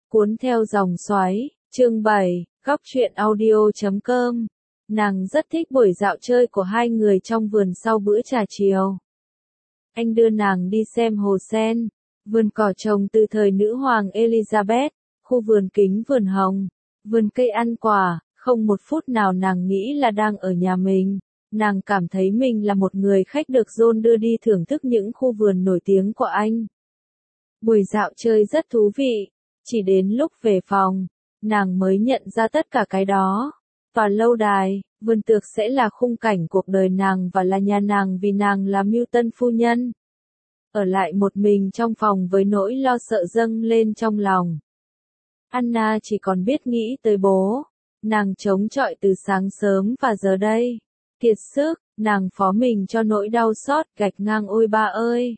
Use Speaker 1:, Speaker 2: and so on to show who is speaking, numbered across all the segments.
Speaker 1: Cuốn theo dòng xoáy, chương 7, góc truyện audio.com. Nàng rất thích buổi dạo chơi của hai người trong vườn sau bữa trà chiều. Anh đưa nàng đi xem hồ sen, vườn cỏ trồng từ thời nữ hoàng Elizabeth, khu vườn kính vườn hồng, vườn cây ăn quả, không một phút nào nàng nghĩ là đang ở nhà mình. Nàng cảm thấy mình là một người khách được John đưa đi thưởng thức những khu vườn nổi tiếng của anh. Buổi dạo chơi rất thú vị, chỉ đến lúc về phòng, nàng mới nhận ra tất cả cái đó. Và lâu đài, vườn tược sẽ là khung cảnh cuộc đời nàng và là nhà nàng vì nàng là mưu tân phu nhân. Ở lại một mình trong phòng với nỗi lo sợ dâng lên trong lòng. Anna chỉ còn biết nghĩ tới bố. Nàng chống chọi từ sáng sớm và giờ đây. Kiệt sức, nàng phó mình cho nỗi đau xót gạch ngang ôi ba ơi.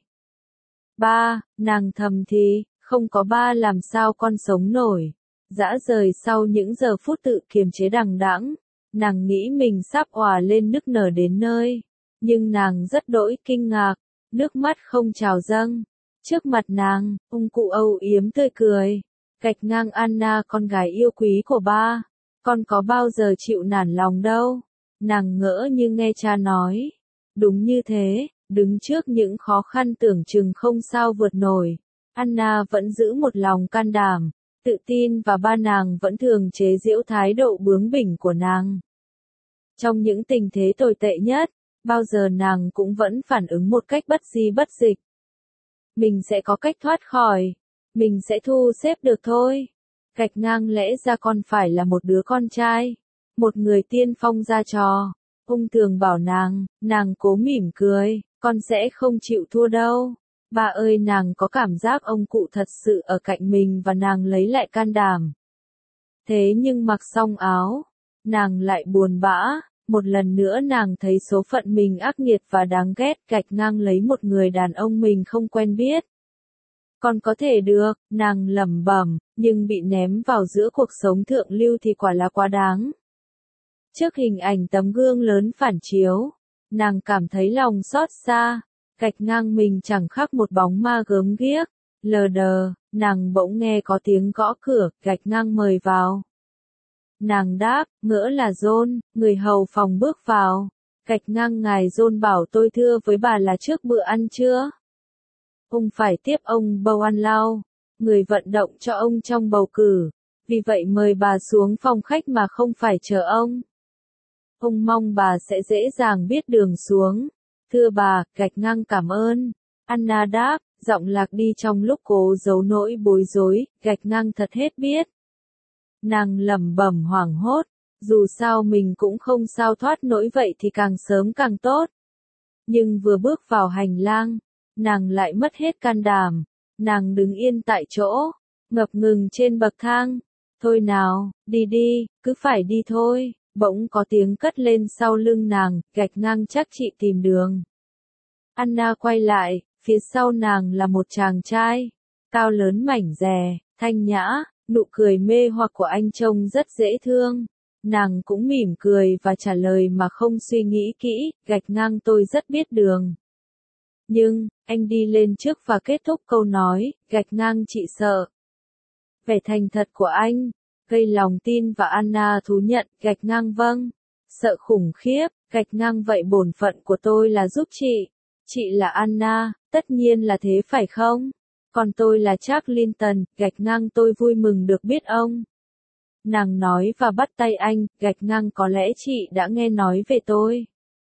Speaker 1: Ba, nàng thầm thì, không có ba làm sao con sống nổi. Dã rời sau những giờ phút tự kiềm chế đằng đẵng, nàng nghĩ mình sắp òa lên nức nở đến nơi. Nhưng nàng rất đỗi kinh ngạc, nước mắt không trào dâng. Trước mặt nàng, ông cụ âu yếm tươi cười, gạch ngang Anna con gái yêu quý của ba. Con có bao giờ chịu nản lòng đâu. Nàng ngỡ như nghe cha nói. Đúng như thế, đứng trước những khó khăn tưởng chừng không sao vượt nổi. Anna vẫn giữ một lòng can đảm, tự tin và ba nàng vẫn thường chế giễu thái độ bướng bỉnh của nàng. Trong những tình thế tồi tệ nhất, bao giờ nàng cũng vẫn phản ứng một cách bất di bất dịch. Mình sẽ có cách thoát khỏi, mình sẽ thu xếp được thôi. Gạch ngang lẽ ra con phải là một đứa con trai, một người tiên phong ra trò. Ông thường bảo nàng cố mỉm cười, con sẽ không chịu thua đâu. Ba ơi, nàng có cảm giác ông cụ thật sự ở cạnh mình và nàng lấy lại can đảm. Thế nhưng mặc xong áo, nàng lại buồn bã, một lần nữa nàng thấy số phận mình ác nghiệt và đáng ghét, gạch ngang lấy một người đàn ông mình không quen biết. Còn có thể được, nàng lẩm bẩm, nhưng bị ném vào giữa cuộc sống thượng lưu thì quả là quá đáng. Trước hình ảnh tấm gương lớn phản chiếu, nàng cảm thấy lòng xót xa. Gạch ngang mình chẳng khác một bóng ma gớm ghiếc. Lờ đờ, nàng bỗng nghe có tiếng gõ cửa, gạch ngang mời vào. Nàng đáp, ngỡ là John, người hầu phòng bước vào. Gạch ngang ngài John bảo tôi thưa với bà là trước bữa ăn trưa. Ông phải tiếp ông Bowenlow, người vận động cho ông trong bầu cử. Vì vậy mời bà xuống phòng khách mà không phải chờ ông. Ông mong bà sẽ dễ dàng biết đường xuống. Thưa bà, gạch ngang cảm ơn. Anna đáp, giọng lạc đi trong lúc cố giấu nỗi bối rối, gạch ngang thật hết biết. Nàng lẩm bẩm hoảng hốt, dù sao mình cũng không sao thoát nỗi vậy thì càng sớm càng tốt. Nhưng vừa bước vào hành lang, nàng lại mất hết can đảm. Nàng đứng yên tại chỗ, ngập ngừng trên bậc thang. Thôi nào, đi đi, cứ phải đi thôi. Bỗng có tiếng cất lên sau lưng nàng, gạch ngang chắc chị tìm đường. Anna quay lại, phía sau nàng là một chàng trai, cao lớn mảnh dè, thanh nhã, nụ cười mê hoặc của anh trông rất dễ thương. Nàng cũng mỉm cười và trả lời mà không suy nghĩ kỹ, gạch ngang tôi rất biết đường. Nhưng, anh đi lên trước và kết thúc câu nói, gạch ngang chị sợ. Vẻ thành thật của anh gây lòng tin và Anna thú nhận, gạch ngang vâng. Sợ khủng khiếp, gạch ngang vậy bổn phận của tôi là giúp chị. Chị là Anna, tất nhiên là thế phải không? Còn tôi là Jack Linton, gạch ngang tôi vui mừng được biết ông. Nàng nói và bắt tay anh, gạch ngang có lẽ chị đã nghe nói về tôi.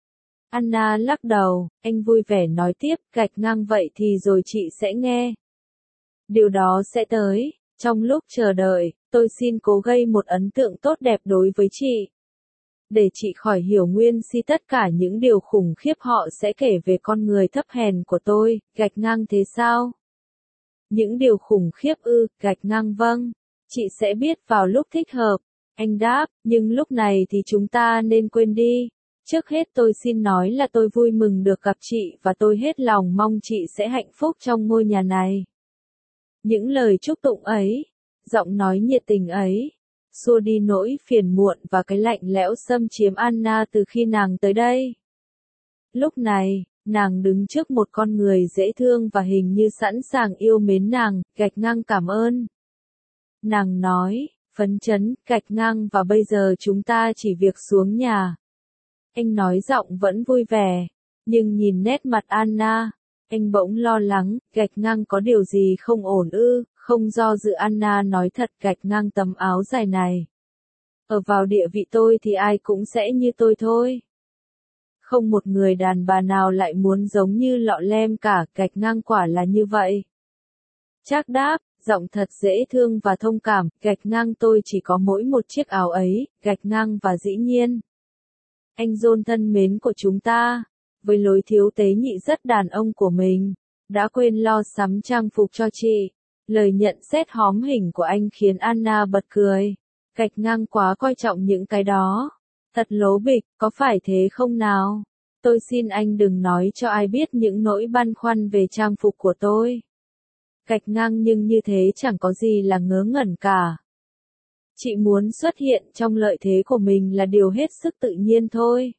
Speaker 1: Anna lắc đầu, anh vui vẻ nói tiếp, gạch ngang vậy thì rồi chị sẽ nghe. Điều đó sẽ tới. Trong lúc chờ đợi, tôi xin cố gây một ấn tượng tốt đẹp đối với chị. Để chị khỏi hiểu nguyên si tất cả những điều khủng khiếp họ sẽ kể về con người thấp hèn của tôi, gạch ngang thế sao? Những điều khủng khiếp ư, gạch ngang vâng. Chị sẽ biết vào lúc thích hợp. Anh đáp, nhưng lúc này thì chúng ta nên quên đi. Trước hết tôi xin nói là tôi vui mừng được gặp chị và tôi hết lòng mong chị sẽ hạnh phúc trong ngôi nhà này. Những lời chúc tụng ấy, giọng nói nhiệt tình ấy, xua đi nỗi phiền muộn và cái lạnh lẽo xâm chiếm Anna từ khi nàng tới đây. Lúc này, nàng đứng trước một con người dễ thương và hình như sẵn sàng yêu mến nàng, gạch ngang cảm ơn. Nàng nói, phấn chấn, gạch ngang và bây giờ chúng ta chỉ việc xuống nhà. Anh nói giọng vẫn vui vẻ, nhưng nhìn nét mặt Anna, anh bỗng lo lắng, gạch ngang có điều gì không ổn ư, không do dự Anna nói thật gạch ngang tấm áo dài này. Ở vào địa vị tôi thì ai cũng sẽ như tôi thôi. Không một người đàn bà nào lại muốn giống như lọ lem cả, gạch ngang quả là như vậy. Trác đáp, giọng thật dễ thương và thông cảm, gạch ngang tôi chỉ có mỗi một chiếc áo ấy, gạch ngang và dĩ nhiên. Anh John thân mến của chúng ta, với lối thiếu tế nhị rất đàn ông của mình, đã quên lo sắm trang phục cho chị. Lời nhận xét hóm hỉnh của anh khiến Anna bật cười. Gạch ngang quá coi trọng những cái đó. Thật lố bịch, có phải thế không nào? Tôi xin anh đừng nói cho ai biết những nỗi băn khoăn về trang phục của tôi. Gạch ngang nhưng như thế chẳng có gì là ngớ ngẩn cả. Chị muốn xuất hiện trong lợi thế của mình là điều hết sức tự nhiên thôi.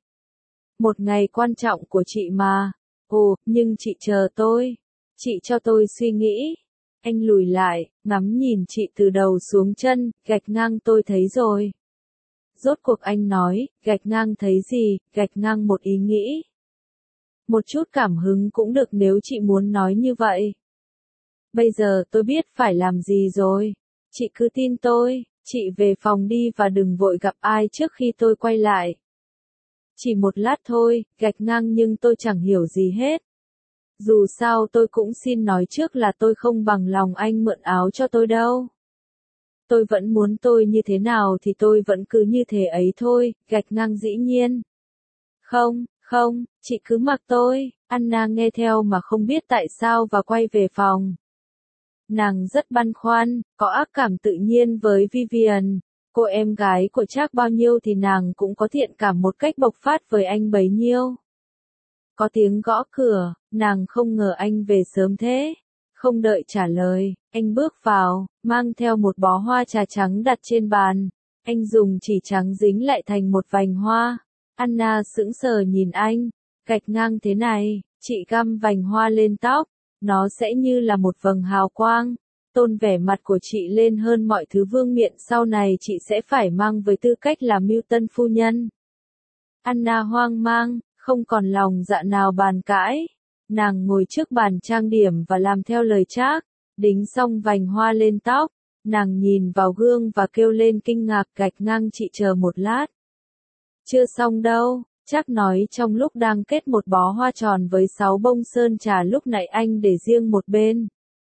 Speaker 1: Một ngày quan trọng của chị mà. Ồ, nhưng chị chờ tôi. Chị cho tôi suy nghĩ. Anh lùi lại, ngắm nhìn chị từ đầu xuống chân, gạch ngang tôi thấy rồi. Rốt cuộc anh nói, gạch ngang thấy gì, gạch ngang một ý nghĩ. Một chút cảm hứng cũng được nếu chị muốn nói như vậy. Bây giờ tôi biết phải làm gì rồi. Chị cứ tin tôi, chị về phòng đi và đừng vội gặp ai trước khi tôi quay lại. Chỉ một lát thôi, gạch ngang nhưng tôi chẳng hiểu gì hết. Dù sao tôi cũng xin nói trước là tôi không bằng lòng anh mượn áo cho tôi đâu. Tôi vẫn muốn tôi như thế nào thì tôi vẫn cứ như thế ấy thôi, gạch ngang dĩ nhiên. Không, không, chị cứ mặc tôi. Anna nghe theo mà không biết tại sao và quay về phòng. Nàng rất băn khoăn, có ác cảm tự nhiên với Vivian. Cô em gái của Trác bao nhiêu thì nàng cũng có thiện cảm một cách bộc phát với anh bấy nhiêu. Có tiếng gõ cửa, nàng không ngờ anh về sớm thế. Không đợi trả lời, anh bước vào, mang theo một bó hoa trà trắng đặt trên bàn. Anh dùng chỉ trắng dính lại thành một vành hoa. Anna sững sờ nhìn anh, gạch ngang thế này, chị găm vành hoa lên tóc, nó sẽ như là một vầng hào quang. Tôn vẻ mặt của chị lên hơn mọi thứ vương miện sau này chị sẽ phải mang với tư cách là mưu tân phu nhân. Anna hoang mang, không còn lòng dạ nào bàn cãi. Nàng ngồi trước bàn trang điểm và làm theo lời Trác, đính xong vành hoa lên tóc. Nàng nhìn vào gương và kêu lên kinh ngạc, gạch ngang chị chờ một lát. Chưa xong đâu, Trác nói trong lúc đang kết một bó hoa tròn với 6 bông sơn trà lúc nãy anh để riêng một bên.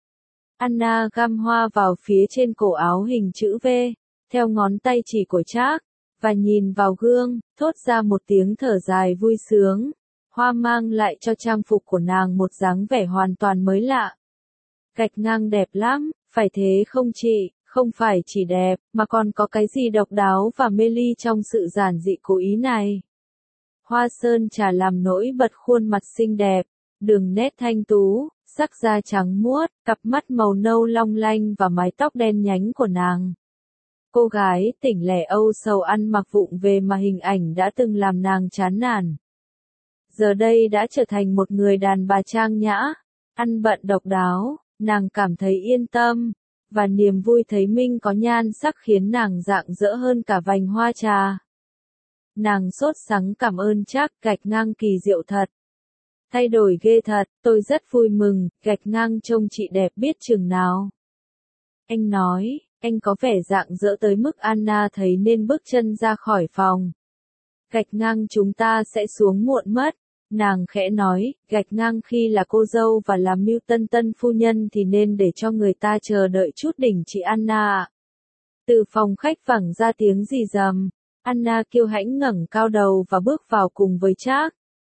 Speaker 1: Anna găm hoa vào phía trên cổ áo hình chữ V, theo ngón tay chỉ của Trác, và nhìn vào gương, thốt ra một tiếng thở dài vui sướng. Hoa mang lại cho trang phục của nàng một dáng vẻ hoàn toàn mới lạ. Gạch ngang đẹp lắm, phải thế không chị? Không phải chỉ đẹp, mà còn có cái gì độc đáo và mê ly trong sự giản dị cố ý này. Hoa sơn trà làm nổi bật khuôn mặt xinh đẹp, đường nét thanh tú, sắc da trắng muốt, cặp mắt màu nâu long lanh và mái tóc đen nhánh của nàng. Cô gái tỉnh lẻ âu sầu ăn mặc vụng về mà hình ảnh đã từng làm nàng chán nản. Giờ đây đã trở thành một người đàn bà trang nhã, ăn bận độc đáo, nàng cảm thấy yên tâm, và niềm vui thấy mình có nhan sắc khiến nàng rạng rỡ hơn cả vành hoa trà. Nàng sốt sắng cảm ơn Trác, gạch ngang kỳ diệu thật. Thay đổi ghê thật, tôi rất vui mừng, gạch ngang trông chị đẹp biết chừng nào. Anh nói, anh có vẻ rạng rỡ tới mức Anna thấy nên bước chân ra khỏi phòng. Gạch ngang chúng ta sẽ xuống muộn mất. Nàng khẽ nói, gạch ngang khi là cô dâu và làm mưu tân tân phu nhân thì nên để cho người ta chờ đợi chút đỉnh chị Anna ạ. Từ phòng khách vẳng ra tiếng rì rầm. Anna kiêu hãnh ngẩng cao đầu và bước vào cùng với Trác.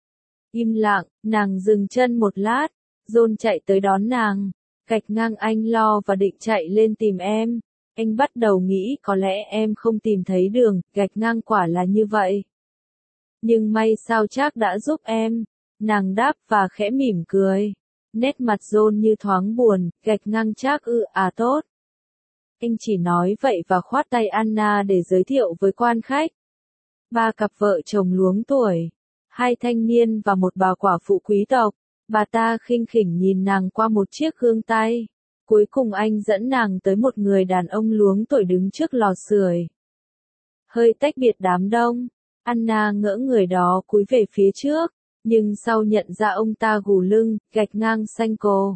Speaker 1: Im lặng, nàng dừng chân một lát, John chạy tới đón nàng. Gạch ngang anh lo và định chạy lên tìm em. Anh bắt đầu nghĩ có lẽ em không tìm thấy đường, gạch ngang quả là như vậy. Nhưng may sao Trác đã giúp em. Nàng đáp và khẽ mỉm cười. Nét mặt John như thoáng buồn, gạch ngang Trác tốt. Anh chỉ nói vậy và khoát tay Anna để giới thiệu với quan khách. Ba cặp vợ chồng luống tuổi. 2 thanh niên và một bà quả phụ quý tộc. Bà ta khinh khỉnh nhìn nàng qua một chiếc gương tay. Cuối cùng anh dẫn nàng tới một người đàn ông luống tuổi đứng trước lò sưởi. Hơi tách biệt đám đông, Anna ngỡ người đó cúi về phía trước, nhưng sau nhận ra ông ta gù lưng, gạch ngang Sanko.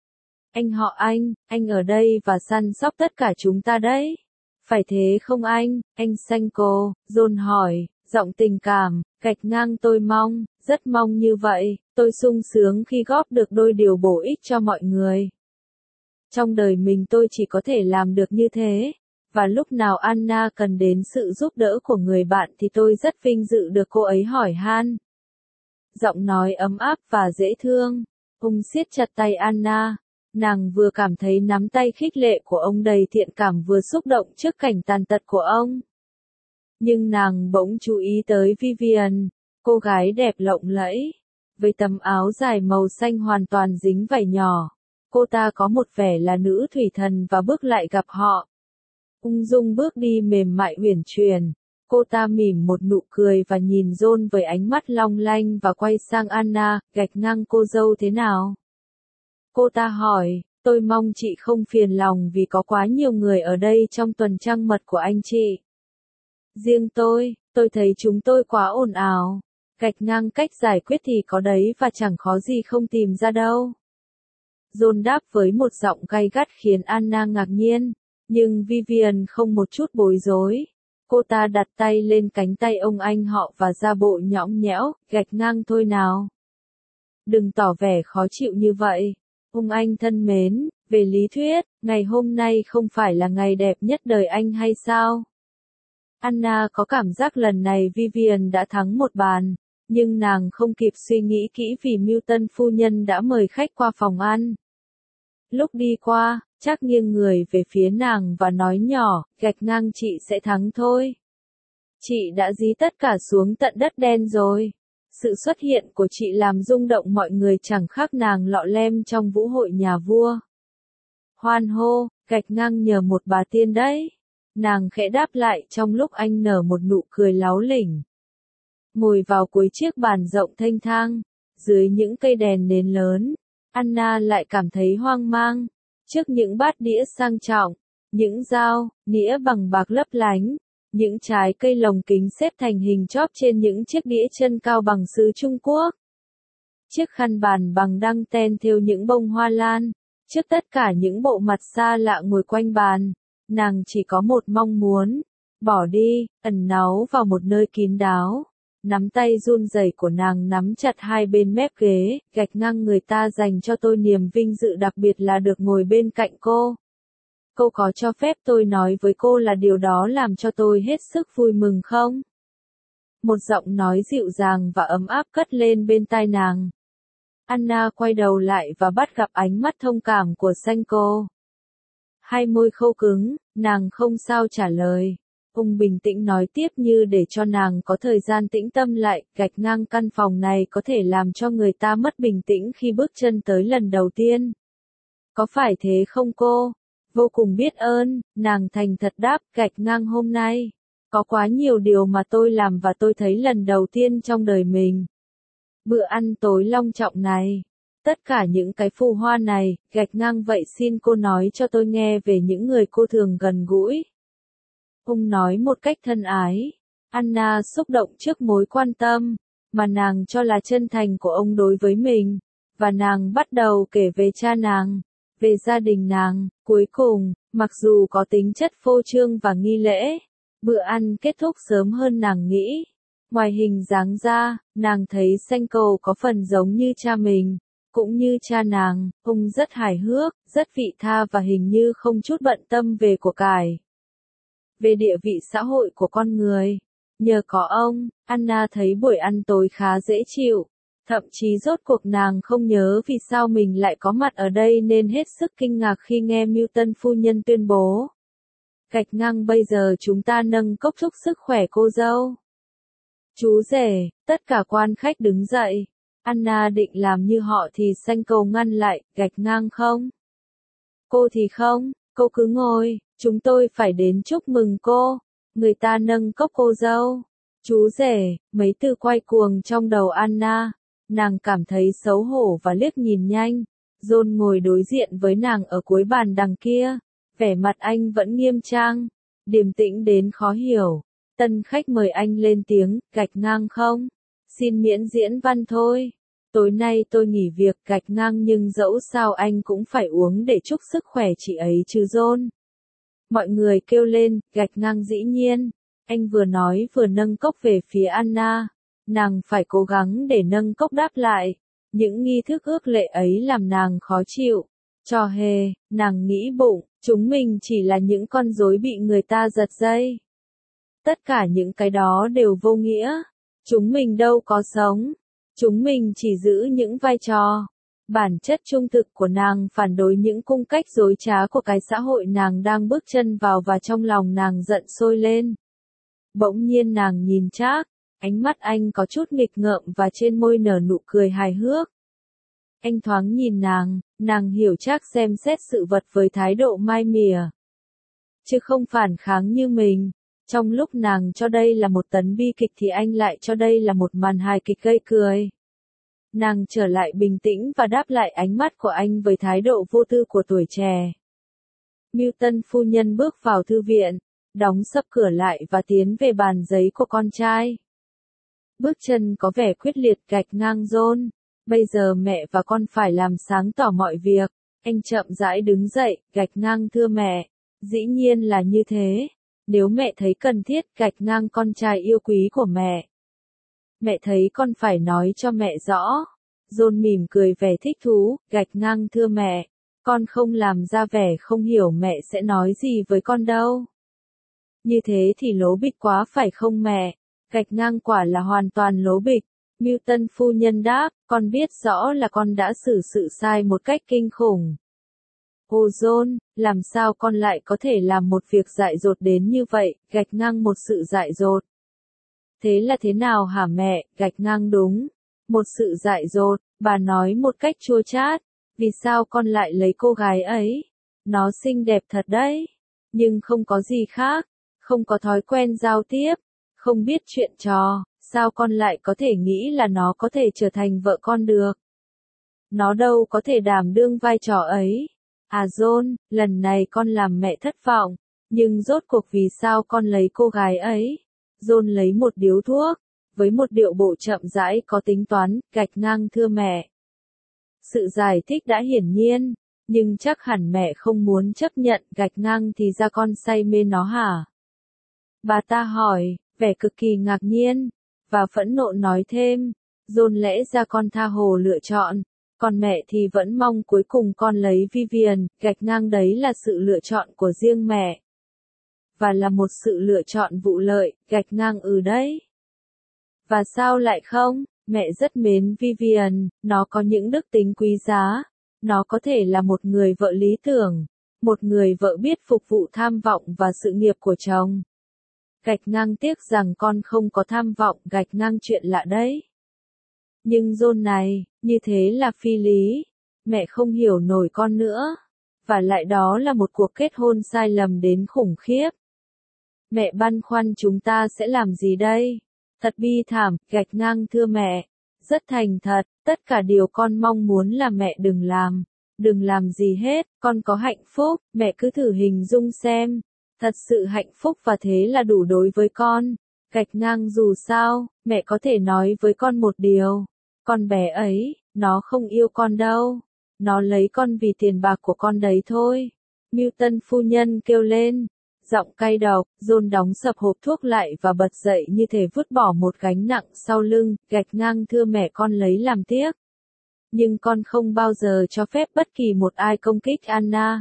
Speaker 1: Anh ở đây và săn sóc tất cả chúng ta đấy. Phải thế không anh Sanko, John hỏi, giọng tình cảm, gạch ngang tôi rất mong như vậy, tôi sung sướng khi góp được đôi điều bổ ích cho mọi người. Trong đời mình tôi chỉ có thể làm được như thế, và lúc nào Anna cần đến sự giúp đỡ của người bạn thì tôi rất vinh dự được cô ấy hỏi han. Giọng nói ấm áp và dễ thương, ông siết chặt tay Anna. Nàng vừa cảm thấy nắm tay khích lệ của ông đầy thiện cảm vừa xúc động trước cảnh tàn tật của ông. Nhưng nàng bỗng chú ý tới Vivian, cô gái đẹp lộng lẫy, với tấm áo dài màu xanh hoàn toàn dính vảy nhỏ. Cô ta có một vẻ là nữ thủy thần và bước lại gặp họ. Ung dung bước đi mềm mại uyển chuyển. Cô ta mỉm một nụ cười và nhìn John với ánh mắt long lanh và quay sang Anna, gạch ngang cô dâu thế nào? Cô ta hỏi, tôi mong chị không phiền lòng vì có quá nhiều người ở đây trong tuần trăng mật của anh chị. Riêng tôi thấy chúng tôi quá ồn ào. Gạch ngang cách giải quyết thì có đấy và chẳng khó gì không tìm ra đâu. John đáp với một giọng gay gắt khiến Anna ngạc nhiên, nhưng Vivian không một chút bối rối. Cô ta đặt tay lên cánh tay ông anh họ và ra bộ nhõng nhẽo, gạch ngang thôi nào. Đừng tỏ vẻ khó chịu như vậy. Ông anh thân mến, về lý thuyết, ngày hôm nay không phải là ngày đẹp nhất đời anh hay sao? Anna có cảm giác lần này Vivian đã thắng một bàn, nhưng nàng không kịp suy nghĩ kỹ vì Milton phu nhân đã mời khách qua phòng ăn. Lúc đi qua, chắc nghiêng người về phía nàng và nói nhỏ, gạch ngang chị sẽ thắng thôi. Chị đã dí tất cả xuống tận đất đen rồi. Sự xuất hiện của chị làm rung động mọi người chẳng khác nàng lọ lem trong vũ hội nhà vua. Hoan hô, gạch ngang nhờ một bà tiên đấy. Nàng khẽ đáp lại trong lúc anh nở một nụ cười láo lỉnh. Ngồi vào cuối chiếc bàn rộng thênh thang, dưới những cây đèn nến lớn, Anna lại cảm thấy hoang mang. Trước những bát đĩa sang trọng, những dao, nĩa bằng bạc lấp lánh, những trái cây lồng kính xếp thành hình chóp trên những chiếc đĩa chân cao bằng sứ Trung Quốc. Chiếc khăn bàn bằng đăng ten thêu những bông hoa lan. Trước tất cả những bộ mặt xa lạ ngồi quanh bàn, nàng chỉ có một mong muốn, bỏ đi, ẩn náu vào một nơi kín đáo. Nắm tay run rẩy của nàng nắm chặt hai bên mép ghế, gạch ngang người ta dành cho tôi niềm vinh dự đặc biệt là được ngồi bên cạnh cô. Cô có cho phép tôi nói với cô là điều đó làm cho tôi hết sức vui mừng không? Một giọng nói dịu dàng và ấm áp cất lên bên tai nàng. Anna quay đầu lại và bắt gặp ánh mắt thông cảm của Sanko. Hai môi khô cứng, nàng không sao trả lời. Ông bình tĩnh nói tiếp như để cho nàng có thời gian tĩnh tâm lại, gạch ngang căn phòng này có thể làm cho người ta mất bình tĩnh khi bước chân tới lần đầu tiên. Có phải thế không cô? Vô cùng biết ơn, nàng thành thật đáp, gạch ngang hôm nay. Có quá nhiều điều mà tôi làm và tôi thấy lần đầu tiên trong đời mình. Bữa ăn tối long trọng này. Tất cả những cái phù hoa này, gạch ngang vậy xin cô nói cho tôi nghe về những người cô thường gần gũi. Ông nói một cách thân ái. Anna xúc động trước mối quan tâm, mà nàng cho là chân thành của ông đối với mình. Và nàng bắt đầu kể về cha nàng, về gia đình nàng. Cuối cùng, mặc dù có tính chất phô trương và nghi lễ, bữa ăn kết thúc sớm hơn nàng nghĩ. Ngoài hình dáng ra, nàng thấy Sanko có phần giống như cha mình. Cũng như cha nàng, ông rất hài hước, rất vị tha và hình như không chút bận tâm về của cải. Về địa vị xã hội của con người, nhờ có ông, Anna thấy buổi ăn tối khá dễ chịu. Thậm chí rốt cuộc nàng không nhớ vì sao mình lại có mặt ở đây nên hết sức kinh ngạc khi nghe Milton phu nhân tuyên bố. Gạch ngang bây giờ chúng ta nâng cốc chúc sức khỏe cô dâu. Chú rể, tất cả quan khách đứng dậy. Anna định làm như họ thì Sanko ngăn lại, gạch ngang không? Cô thì không, cô cứ ngồi, chúng tôi phải đến chúc mừng cô. Người ta nâng cốc cô dâu. Chú rể, mấy từ quay cuồng trong đầu Anna. Nàng cảm thấy xấu hổ và liếc nhìn nhanh. John ngồi đối diện với nàng ở cuối bàn đằng kia, vẻ mặt anh vẫn nghiêm trang, điềm tĩnh đến khó hiểu. Tân khách mời anh lên tiếng, gạch ngang không? Xin miễn diễn văn thôi. Tối nay tôi nghỉ việc gạch ngang nhưng dẫu sao anh cũng phải uống để chúc sức khỏe chị ấy chứ John. Mọi người kêu lên, gạch ngang dĩ nhiên. Anh vừa nói vừa nâng cốc về phía Anna. Nàng phải cố gắng để nâng cốc đáp lại. Những nghi thức ước lệ ấy làm nàng khó chịu. Trò hề, nàng nghĩ bụng, chúng mình chỉ là những con rối bị người ta giật dây. Tất cả những cái đó đều vô nghĩa. Chúng mình đâu có sống. Chúng mình chỉ giữ những vai trò. Bản chất trung thực của nàng phản đối những cung cách dối trá của cái xã hội nàng đang bước chân vào và trong lòng nàng giận sôi lên. Bỗng nhiên nàng nhìn Trác, ánh mắt anh có chút nghịch ngợm và trên môi nở nụ cười hài hước. Anh thoáng nhìn nàng hiểu Trác xem xét sự vật với thái độ mai mỉa. Chứ không phản kháng như mình. Trong lúc nàng cho đây là một tấn bi kịch thì anh lại cho đây là một màn hài kịch gây cười. Nàng trở lại bình tĩnh và đáp lại ánh mắt của anh với thái độ vô tư của tuổi trẻ. Milton phu nhân bước vào thư viện, đóng sập cửa lại và tiến về bàn giấy của con trai. Bước chân có vẻ quyết liệt gạch ngang John. Bây giờ mẹ và con phải làm sáng tỏ mọi việc. Anh chậm rãi đứng dậy, gạch ngang thưa mẹ. Dĩ nhiên là như thế. Nếu mẹ thấy cần thiết gạch ngang con trai yêu quý của mẹ. Mẹ thấy con phải nói cho mẹ rõ. John mỉm cười vẻ thích thú, gạch ngang thưa mẹ. Con không làm ra vẻ không hiểu mẹ sẽ nói gì với con đâu. Như thế thì lố bịch quá phải không mẹ? Gạch ngang quả là hoàn toàn lố bịch. Milton phu nhân đáp, con biết rõ là con đã xử sự sai một cách kinh khủng. Ô John, làm sao con lại có thể làm một việc dại dột đến như vậy, gạch ngang một sự dại dột. Thế là thế nào hả mẹ, gạch ngang đúng. Một sự dại dột, bà nói một cách chua chát. Vì sao con lại lấy cô gái ấy? Nó xinh đẹp thật đấy. Nhưng không có gì khác. Không có thói quen giao tiếp. Không biết chuyện trò. Sao con lại có thể nghĩ là nó có thể trở thành vợ con được? Nó đâu có thể đảm đương vai trò ấy. À John, lần này con làm mẹ thất vọng. Nhưng rốt cuộc vì sao con lấy cô gái ấy? John lấy một điếu thuốc. Với một điệu bộ chậm rãi có tính toán, gạch ngang thưa mẹ. Sự giải thích đã hiển nhiên. Nhưng chắc hẳn mẹ không muốn chấp nhận gạch ngang thì ra con say mê nó hả? Bà ta hỏi, vẻ cực kỳ ngạc nhiên. Và phẫn nộ nói thêm. John lẽ ra con tha hồ lựa chọn. Còn mẹ thì vẫn mong cuối cùng con lấy Vivian, gạch ngang đấy là sự lựa chọn của riêng mẹ. Và là một sự lựa chọn vụ lợi, gạch ngang đấy. Và sao lại không? Mẹ rất mến Vivian, nó có những đức tính quý giá. Nó có thể là một người vợ lý tưởng. Một người vợ biết phục vụ tham vọng và sự nghiệp của chồng. Gạch ngang tiếc rằng con không có tham vọng, gạch ngang chuyện lạ đấy. Nhưng John này, như thế là phi lý. Mẹ không hiểu nổi con nữa. Và lại đó là một cuộc kết hôn sai lầm đến khủng khiếp. Mẹ băn khoăn chúng ta sẽ làm gì đây? Thật bi thảm, gạch ngang thưa mẹ. Rất thành thật, tất cả điều con mong muốn là mẹ đừng làm. Đừng làm gì hết, con có hạnh phúc, mẹ cứ thử hình dung xem. Thật sự hạnh phúc và thế là đủ đối với con. Gạch ngang dù sao, mẹ có thể nói với con một điều. Con bé ấy, nó không yêu con đâu. Nó lấy con vì tiền bạc của con đấy thôi. Milton phu nhân kêu lên. Giọng cay độc, John đóng sập hộp thuốc lại và bật dậy như thể vứt bỏ một gánh nặng sau lưng, gạch ngang thưa mẹ con lấy làm tiếc. Nhưng con không bao giờ cho phép bất kỳ một ai công kích Anna.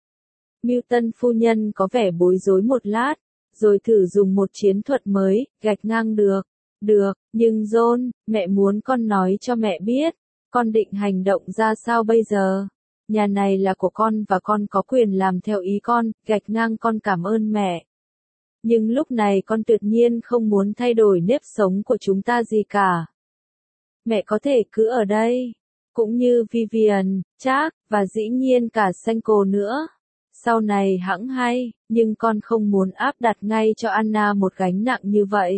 Speaker 1: Milton phu nhân có vẻ bối rối một lát, rồi thử dùng một chiến thuật mới, gạch ngang được. Được, nhưng John, mẹ muốn con nói cho mẹ biết, con định hành động ra sao bây giờ? Nhà này là của con và con có quyền làm theo ý con, gạch ngang con cảm ơn mẹ. Nhưng lúc này con tuyệt nhiên không muốn thay đổi nếp sống của chúng ta gì cả. Mẹ có thể cứ ở đây, cũng như Vivian, Trác, và dĩ nhiên cả Senko nữa. Sau này hẵng hay, nhưng con không muốn áp đặt ngay cho Anna một gánh nặng như vậy.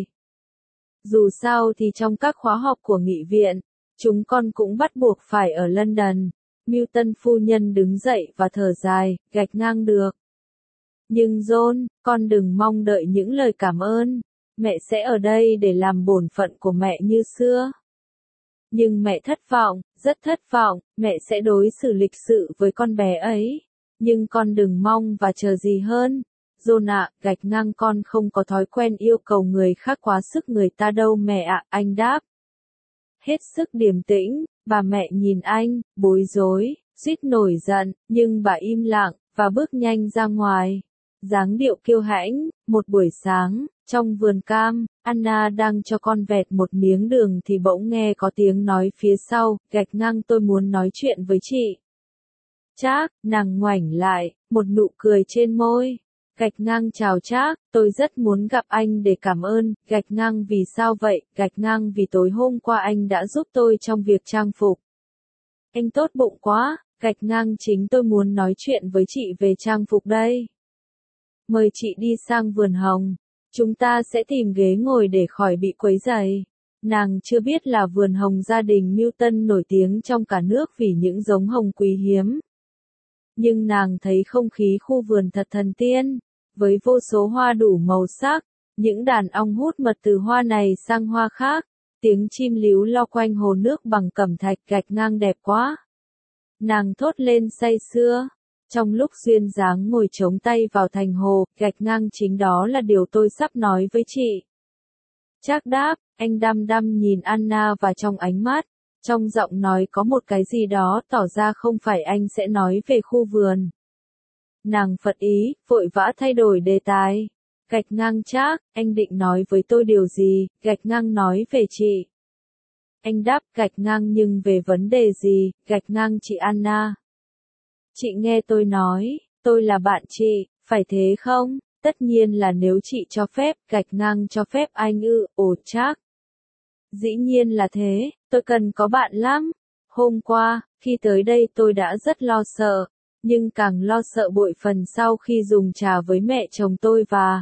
Speaker 1: Dù sao thì trong các khóa học của nghị viện, chúng con cũng bắt buộc phải ở London. Milton phu nhân đứng dậy và thở dài, gạch ngang được. Nhưng John, con đừng mong đợi những lời cảm ơn. Mẹ sẽ ở đây để làm bổn phận của mẹ như xưa. Nhưng mẹ thất vọng, rất thất vọng, mẹ sẽ đối xử lịch sự với con bé ấy. Nhưng con đừng mong và chờ gì hơn. John ạ, gạch ngang con không có thói quen yêu cầu người khác quá sức người ta đâu mẹ ạ, anh đáp. Hết sức điềm tĩnh, bà mẹ nhìn anh, bối rối, suýt nổi giận, nhưng bà im lặng, và bước nhanh ra ngoài. Dáng điệu kiêu hãnh, một buổi sáng, trong vườn cam, Anna đang cho con vẹt một miếng đường thì bỗng nghe có tiếng nói phía sau, gạch ngang tôi muốn nói chuyện với chị. Trác, nàng ngoảnh lại, một nụ cười trên môi. Gạch ngang chào Trác, tôi rất muốn gặp anh để cảm ơn, gạch ngang vì sao vậy, gạch ngang vì tối hôm qua anh đã giúp tôi trong việc trang phục. Anh tốt bụng quá, gạch ngang chính tôi muốn nói chuyện với chị về trang phục đây. Mời chị đi sang vườn hồng, chúng ta sẽ tìm ghế ngồi để khỏi bị quấy rầy. Nàng chưa biết là vườn hồng gia đình Milton nổi tiếng trong cả nước vì những giống hồng quý hiếm. Nhưng nàng thấy không khí khu vườn thật thần tiên, với vô số hoa đủ màu sắc, những đàn ong hút mật từ hoa này sang hoa khác, tiếng chim líu lo quanh hồ nước bằng cẩm thạch gạch ngang đẹp quá. Nàng thốt lên say sưa, trong lúc duyên dáng ngồi chống tay vào thành hồ, gạch ngang chính đó là điều tôi sắp nói với chị. Trác đáp, anh đăm đăm nhìn Anna và trong ánh mắt, trong giọng nói có một cái gì đó tỏ ra không phải anh sẽ nói về khu vườn. Nàng phật ý, vội vã thay đổi đề tài. Gạch ngang Trác, anh định nói với tôi điều gì, gạch ngang nói về chị. Anh đáp gạch ngang nhưng về vấn đề gì, gạch ngang chị Anna. Chị nghe tôi nói, tôi là bạn chị, phải thế không? Tất nhiên là nếu chị cho phép, gạch ngang cho phép anh ư, ồ Trác. Dĩ nhiên là thế, tôi cần có bạn lắm. Hôm qua, khi tới đây tôi đã rất lo sợ, nhưng càng lo sợ bội phần sau khi dùng trà với mẹ chồng tôi và...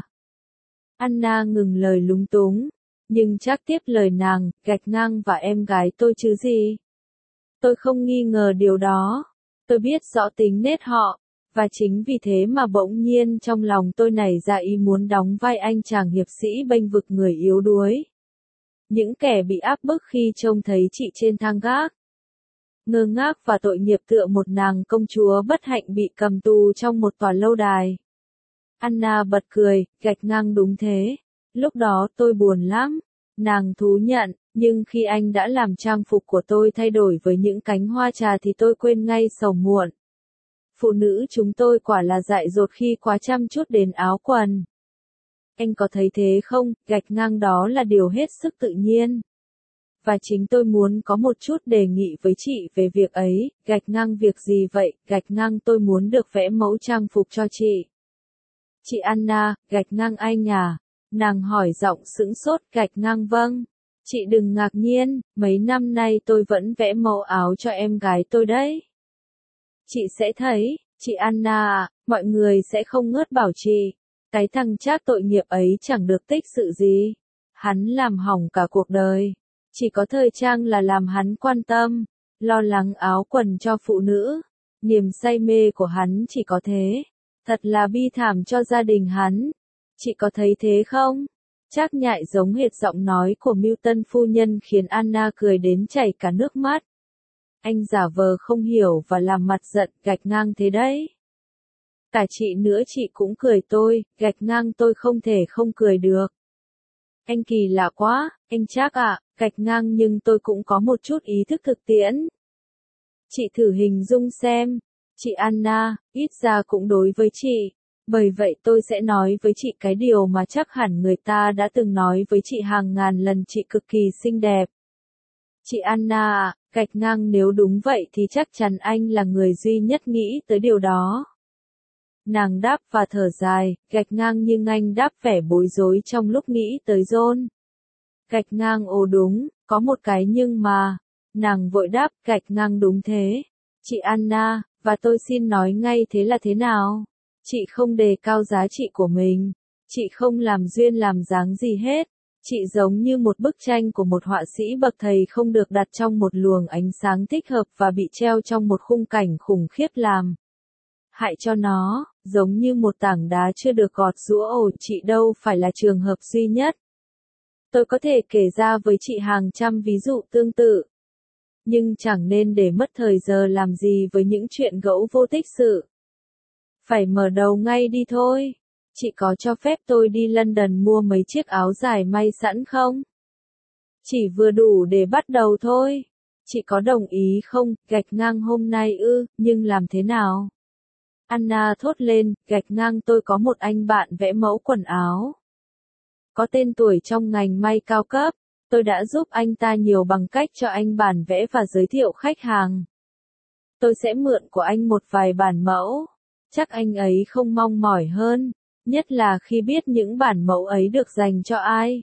Speaker 1: Anna ngừng lời lúng túng, nhưng Trác tiếp lời nàng, gạch ngang và em gái tôi chứ gì. Tôi không nghi ngờ điều đó, tôi biết rõ tính nết họ, và chính vì thế mà bỗng nhiên trong lòng tôi nảy ra ý muốn đóng vai anh chàng hiệp sĩ bênh vực người yếu đuối. Những kẻ bị áp bức khi trông thấy chị trên thang gác. Ngơ ngác và tội nghiệp tựa một nàng công chúa bất hạnh bị cầm tù trong một tòa lâu đài. Anna bật cười, gạch ngang đúng thế. Lúc đó tôi buồn lắm. Nàng thú nhận, nhưng khi anh đã làm trang phục của tôi thay đổi với những cánh hoa trà thì tôi quên ngay sầu muộn. Phụ nữ chúng tôi quả là dại dột khi quá chăm chút đến áo quần. Anh có thấy thế không, gạch ngang đó là điều hết sức tự nhiên. Và chính tôi muốn có một chút đề nghị với chị về việc ấy, gạch ngang việc gì vậy, gạch ngang tôi muốn được vẽ mẫu trang phục cho chị. Chị Anna, gạch ngang anh à? Nàng hỏi giọng sững sốt, gạch ngang vâng. Chị đừng ngạc nhiên, mấy năm nay tôi vẫn vẽ mẫu áo cho em gái tôi đấy. Chị sẽ thấy, chị Anna à, mọi người sẽ không ngớt bảo chị. Cái thằng Trác tội nghiệp ấy chẳng được tích sự gì. Hắn làm hỏng cả cuộc đời. Chỉ có thời trang là làm hắn quan tâm, lo lắng áo quần cho phụ nữ. Niềm say mê của hắn chỉ có thế. Thật là bi thảm cho gia đình hắn. Chị có thấy thế không? Trác nhại giống hệt giọng nói của Milton phu nhân khiến Anna cười đến chảy cả nước mắt. Anh giả vờ không hiểu và làm mặt giận, gạch ngang thế đấy. Cả chị nữa chị cũng cười tôi, gạch ngang tôi không thể không cười được. Anh kỳ lạ quá, anh Trác ạ, gạch ngang nhưng tôi cũng có một chút ý thức thực tiễn. Chị thử hình dung xem, chị Anna, ít ra cũng đối với chị. Bởi vậy tôi sẽ nói với chị cái điều mà chắc hẳn người ta đã từng nói với chị hàng ngàn lần, chị cực kỳ xinh đẹp. Chị Anna à, gạch ngang nếu đúng vậy thì chắc chắn anh là người duy nhất nghĩ tới điều đó. Nàng đáp và thở dài, gạch ngang nhưng anh đáp vẻ bối rối trong lúc nghĩ tới John. Gạch ngang ồ đúng, có một cái nhưng mà. Nàng vội đáp, gạch ngang đúng thế. Chị Anna, và tôi xin nói ngay thế là thế nào? Chị không đề cao giá trị của mình. Chị không làm duyên làm dáng gì hết. Chị giống như một bức tranh của một họa sĩ bậc thầy không được đặt trong một luồng ánh sáng thích hợp và bị treo trong một khung cảnh khủng khiếp làm hại cho nó, giống như một tảng đá chưa được gọt giũa. Ồ, chị đâu phải là trường hợp duy nhất. Tôi có thể kể ra với chị hàng trăm ví dụ tương tự. Nhưng chẳng nên để mất thời giờ làm gì với những chuyện gẫu vô tích sự. Phải mở đầu ngay đi thôi. Chị có cho phép tôi đi London mua mấy chiếc áo dài may sẵn không? Chỉ vừa đủ để bắt đầu thôi. Chị có đồng ý không? Gạch ngang hôm nay ư, nhưng làm thế nào? Anna thốt lên, gạch ngang tôi có một anh bạn vẽ mẫu quần áo. Có tên tuổi trong ngành may cao cấp. Tôi đã giúp anh ta nhiều bằng cách cho anh bản vẽ và giới thiệu khách hàng. Tôi sẽ mượn của anh một vài bản mẫu. Chắc anh ấy không mong mỏi hơn, nhất là khi biết những bản mẫu ấy được dành cho ai.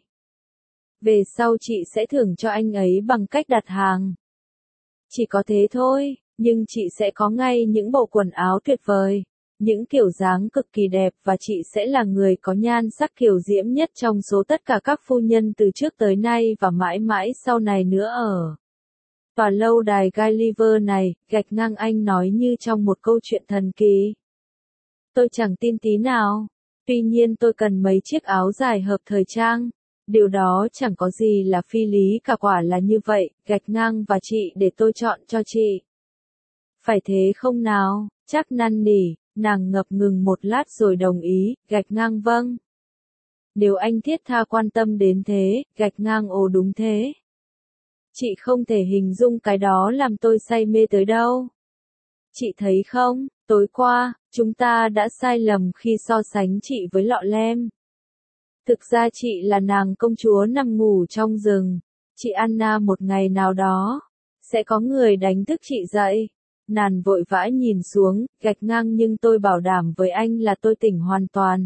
Speaker 1: Về sau chị sẽ thưởng cho anh ấy bằng cách đặt hàng. Chỉ có thế thôi, nhưng chị sẽ có ngay những bộ quần áo tuyệt vời, những kiểu dáng cực kỳ đẹp và chị sẽ là người có nhan sắc kiều diễm nhất trong số tất cả các phu nhân từ trước tới nay và mãi mãi sau này nữa ở tòa lâu đài Gulliver này, gạch ngang anh nói như trong một câu chuyện thần kỳ. Tôi chẳng tin tí nào. Tuy nhiên tôi cần mấy chiếc áo dài hợp thời trang. Điều đó chẳng có gì là phi lý cả, quả là như vậy, gạch ngang và chị để tôi chọn cho chị. Phải thế không nào? Chắc năn nỉ, nàng ngập ngừng một lát rồi đồng ý, gạch ngang vâng. Nếu anh thiết tha quan tâm đến thế, gạch ngang ồ đúng thế. Chị không thể hình dung cái đó làm tôi say mê tới đâu. Chị thấy không, tối qua, chúng ta đã sai lầm khi so sánh chị với lọ lem. Thực ra chị là nàng công chúa nằm ngủ trong rừng. Chị Anna một ngày nào đó, sẽ có người đánh thức chị dậy. Nàng vội vã nhìn xuống, gạch ngang nhưng tôi bảo đảm với anh là tôi tỉnh hoàn toàn.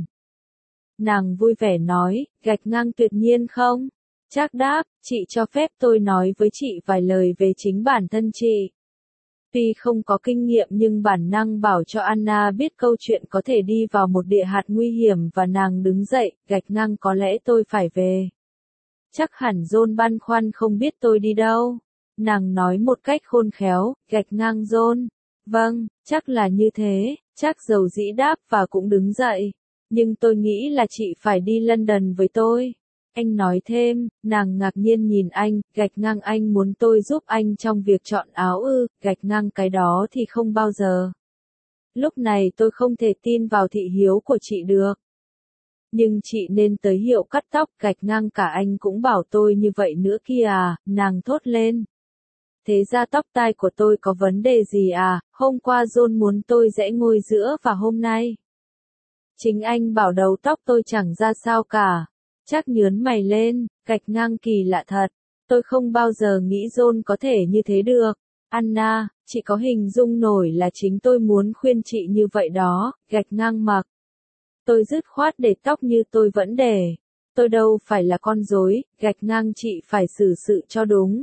Speaker 1: Nàng vui vẻ nói, gạch ngang tuyệt nhiên không? Trác đáp, chị cho phép tôi nói với chị vài lời về chính bản thân chị. Tuy không có kinh nghiệm nhưng bản năng bảo cho Anna biết câu chuyện có thể đi vào một địa hạt nguy hiểm và nàng đứng dậy, gạch ngang có lẽ tôi phải về. Chắc hẳn John băn khoăn không biết tôi đi đâu. Nàng nói một cách khôn khéo, gạch ngang John. Vâng, chắc là như thế, chắc dầu dĩ đáp và cũng đứng dậy. Nhưng tôi nghĩ là chị phải đi London với tôi. Anh nói thêm, nàng ngạc nhiên nhìn anh, gạch ngang anh muốn tôi giúp anh trong việc chọn áo ư, gạch ngang cái đó thì không bao giờ. Lúc này tôi không thể tin vào thị hiếu của chị được. Nhưng chị nên tới hiệu cắt tóc, gạch ngang cả anh cũng bảo tôi như vậy nữa kia à, nàng thốt lên. Thế ra tóc tai của tôi có vấn đề gì à, hôm qua John muốn tôi rẽ ngôi giữa và hôm nay. Chính anh bảo đầu tóc tôi chẳng ra sao cả. Chắc nhớn mày lên, gạch ngang kỳ lạ thật. Tôi không bao giờ nghĩ John có thể như thế được. Anna, chị có hình dung nổi là chính tôi muốn khuyên chị như vậy đó, gạch ngang mặc. Tôi dứt khoát để tóc như tôi vẫn để. Tôi đâu phải là con rối, gạch ngang chị phải xử sự cho đúng.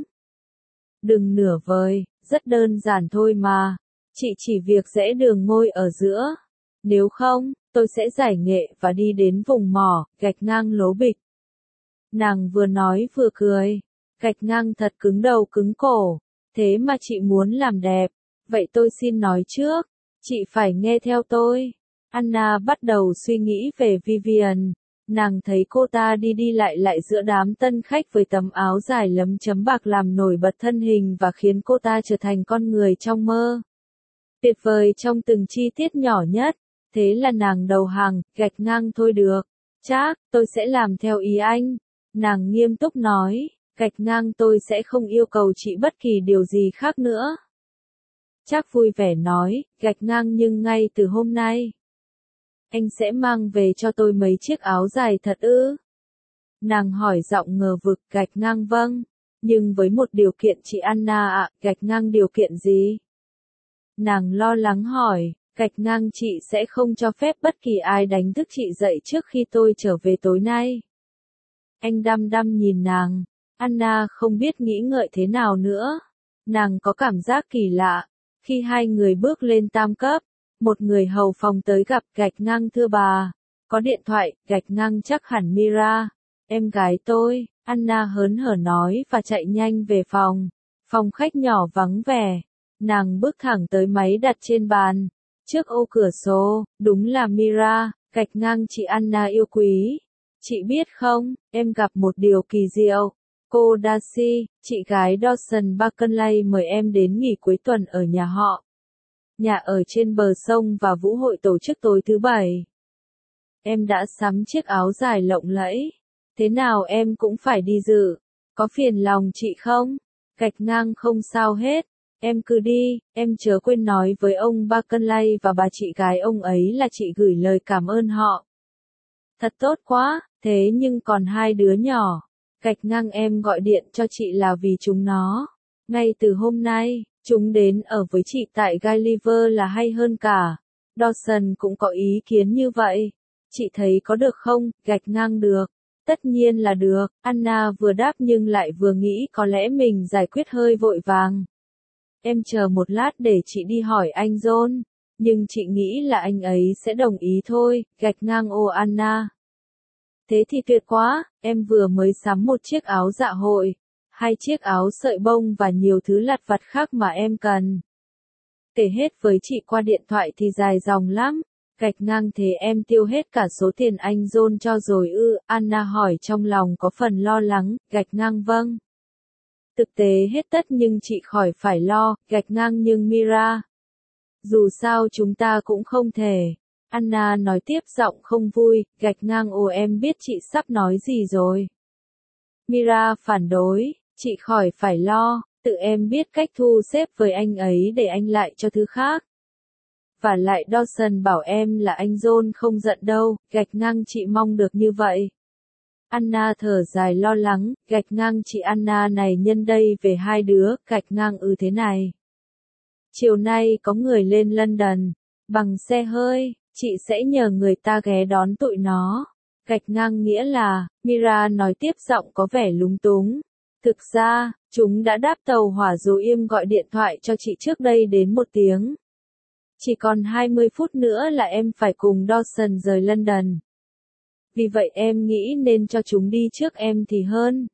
Speaker 1: Đừng nửa vời, rất đơn giản thôi mà. Chị chỉ việc rẽ đường ngôi ở giữa. Nếu không, tôi sẽ giải nghệ và đi đến vùng mỏ, gạch ngang lố bịch. Nàng vừa nói vừa cười. Gạch ngang thật cứng đầu cứng cổ. Thế mà chị muốn làm đẹp. Vậy tôi xin nói trước. Chị phải nghe theo tôi. Anna bắt đầu suy nghĩ về Vivian. Nàng thấy cô ta đi đi lại lại giữa đám tân khách với tấm áo dài lấm chấm bạc làm nổi bật thân hình và khiến cô ta trở thành con người trong mơ. Tuyệt vời trong từng chi tiết nhỏ nhất. Thế là nàng đầu hàng, gạch ngang thôi được. Chắc, tôi sẽ làm theo ý anh. Nàng nghiêm túc nói, gạch ngang tôi sẽ không yêu cầu chị bất kỳ điều gì khác nữa. Chắc vui vẻ nói, gạch ngang nhưng ngay từ hôm nay. Anh sẽ mang về cho tôi mấy chiếc áo dài thật ư? Nàng hỏi giọng ngờ vực, gạch ngang vâng. Nhưng với một điều kiện chị Anna ạ, gạch ngang điều kiện gì? Nàng lo lắng hỏi. Gạch ngang chị sẽ không cho phép bất kỳ ai đánh thức chị dậy trước khi tôi trở về tối nay. Anh đăm đăm nhìn nàng. Anna không biết nghĩ ngợi thế nào nữa. Nàng có cảm giác kỳ lạ. Khi hai người bước lên tam cấp, một người hầu phòng tới gặp, gạch ngang thưa bà. Có điện thoại, gạch ngang chắc hẳn Mira. Em gái tôi, Anna hớn hở nói và chạy nhanh về phòng. Phòng khách nhỏ vắng vẻ. Nàng bước thẳng tới máy đặt trên bàn. Trước ô cửa sổ, đúng là Mira, gạch ngang chị Anna yêu quý. Chị biết không, em gặp một điều kỳ diệu. Cô Darcy, chị gái Dawson Barclay mời em đến nghỉ cuối tuần ở nhà họ. Nhà ở trên bờ sông và vũ hội tổ chức tối thứ Bảy. Em đã sắm chiếc áo dài lộng lẫy. Thế nào em cũng phải đi dự. Có phiền lòng chị không? Gạch ngang không sao hết. Em cứ đi, em chớ quên nói với ông Barclay và bà chị gái ông ấy là chị gửi lời cảm ơn họ. Thật tốt quá, thế nhưng còn hai đứa nhỏ. Gạch ngang em gọi điện cho chị là vì chúng nó. Ngay từ hôm nay, chúng đến ở với chị tại Gulliver là hay hơn cả. Dawson cũng có ý kiến như vậy. Chị thấy có được không? Gạch ngang được. Tất nhiên là được, Anna vừa đáp nhưng lại vừa nghĩ có lẽ mình giải quyết hơi vội vàng. Em chờ một lát để chị đi hỏi anh John, nhưng chị nghĩ là anh ấy sẽ đồng ý thôi, gạch ngang ô Anna. Thế thì tuyệt quá, em vừa mới sắm một chiếc áo dạ hội, 2 chiếc áo sợi bông và nhiều thứ lặt vặt khác mà em cần. Kể hết với chị qua điện thoại thì dài dòng lắm. Gạch ngang thế em tiêu hết cả số tiền anh John cho rồi ư, Anna hỏi trong lòng có phần lo lắng, gạch ngang vâng. Thực tế hết tất nhưng chị khỏi phải lo, gạch ngang nhưng Mira. Dù sao chúng ta cũng không thể. Anna nói tiếp giọng không vui, gạch ngang ồ em biết chị sắp nói gì rồi. Mira phản đối, chị khỏi phải lo, tự em biết cách thu xếp với anh ấy để anh lại cho thứ khác. Và lại Dawson bảo em là anh John không giận đâu, gạch ngang chị mong được như vậy. Anna thở dài lo lắng, gạch ngang chị Anna này nhân đây về hai đứa, gạch ngang thế này. Chiều nay có người lên London, bằng xe hơi, chị sẽ nhờ người ta ghé đón tụi nó. Gạch ngang nghĩa là, Mira nói tiếp giọng có vẻ lúng túng. Thực ra, chúng đã đáp tàu hỏa rồi im gọi điện thoại cho chị trước đây đến 1 tiếng. Chỉ còn 20 phút nữa là em phải cùng Dawson rời London. Vì vậy em nghĩ nên cho chúng đi trước em thì hơn.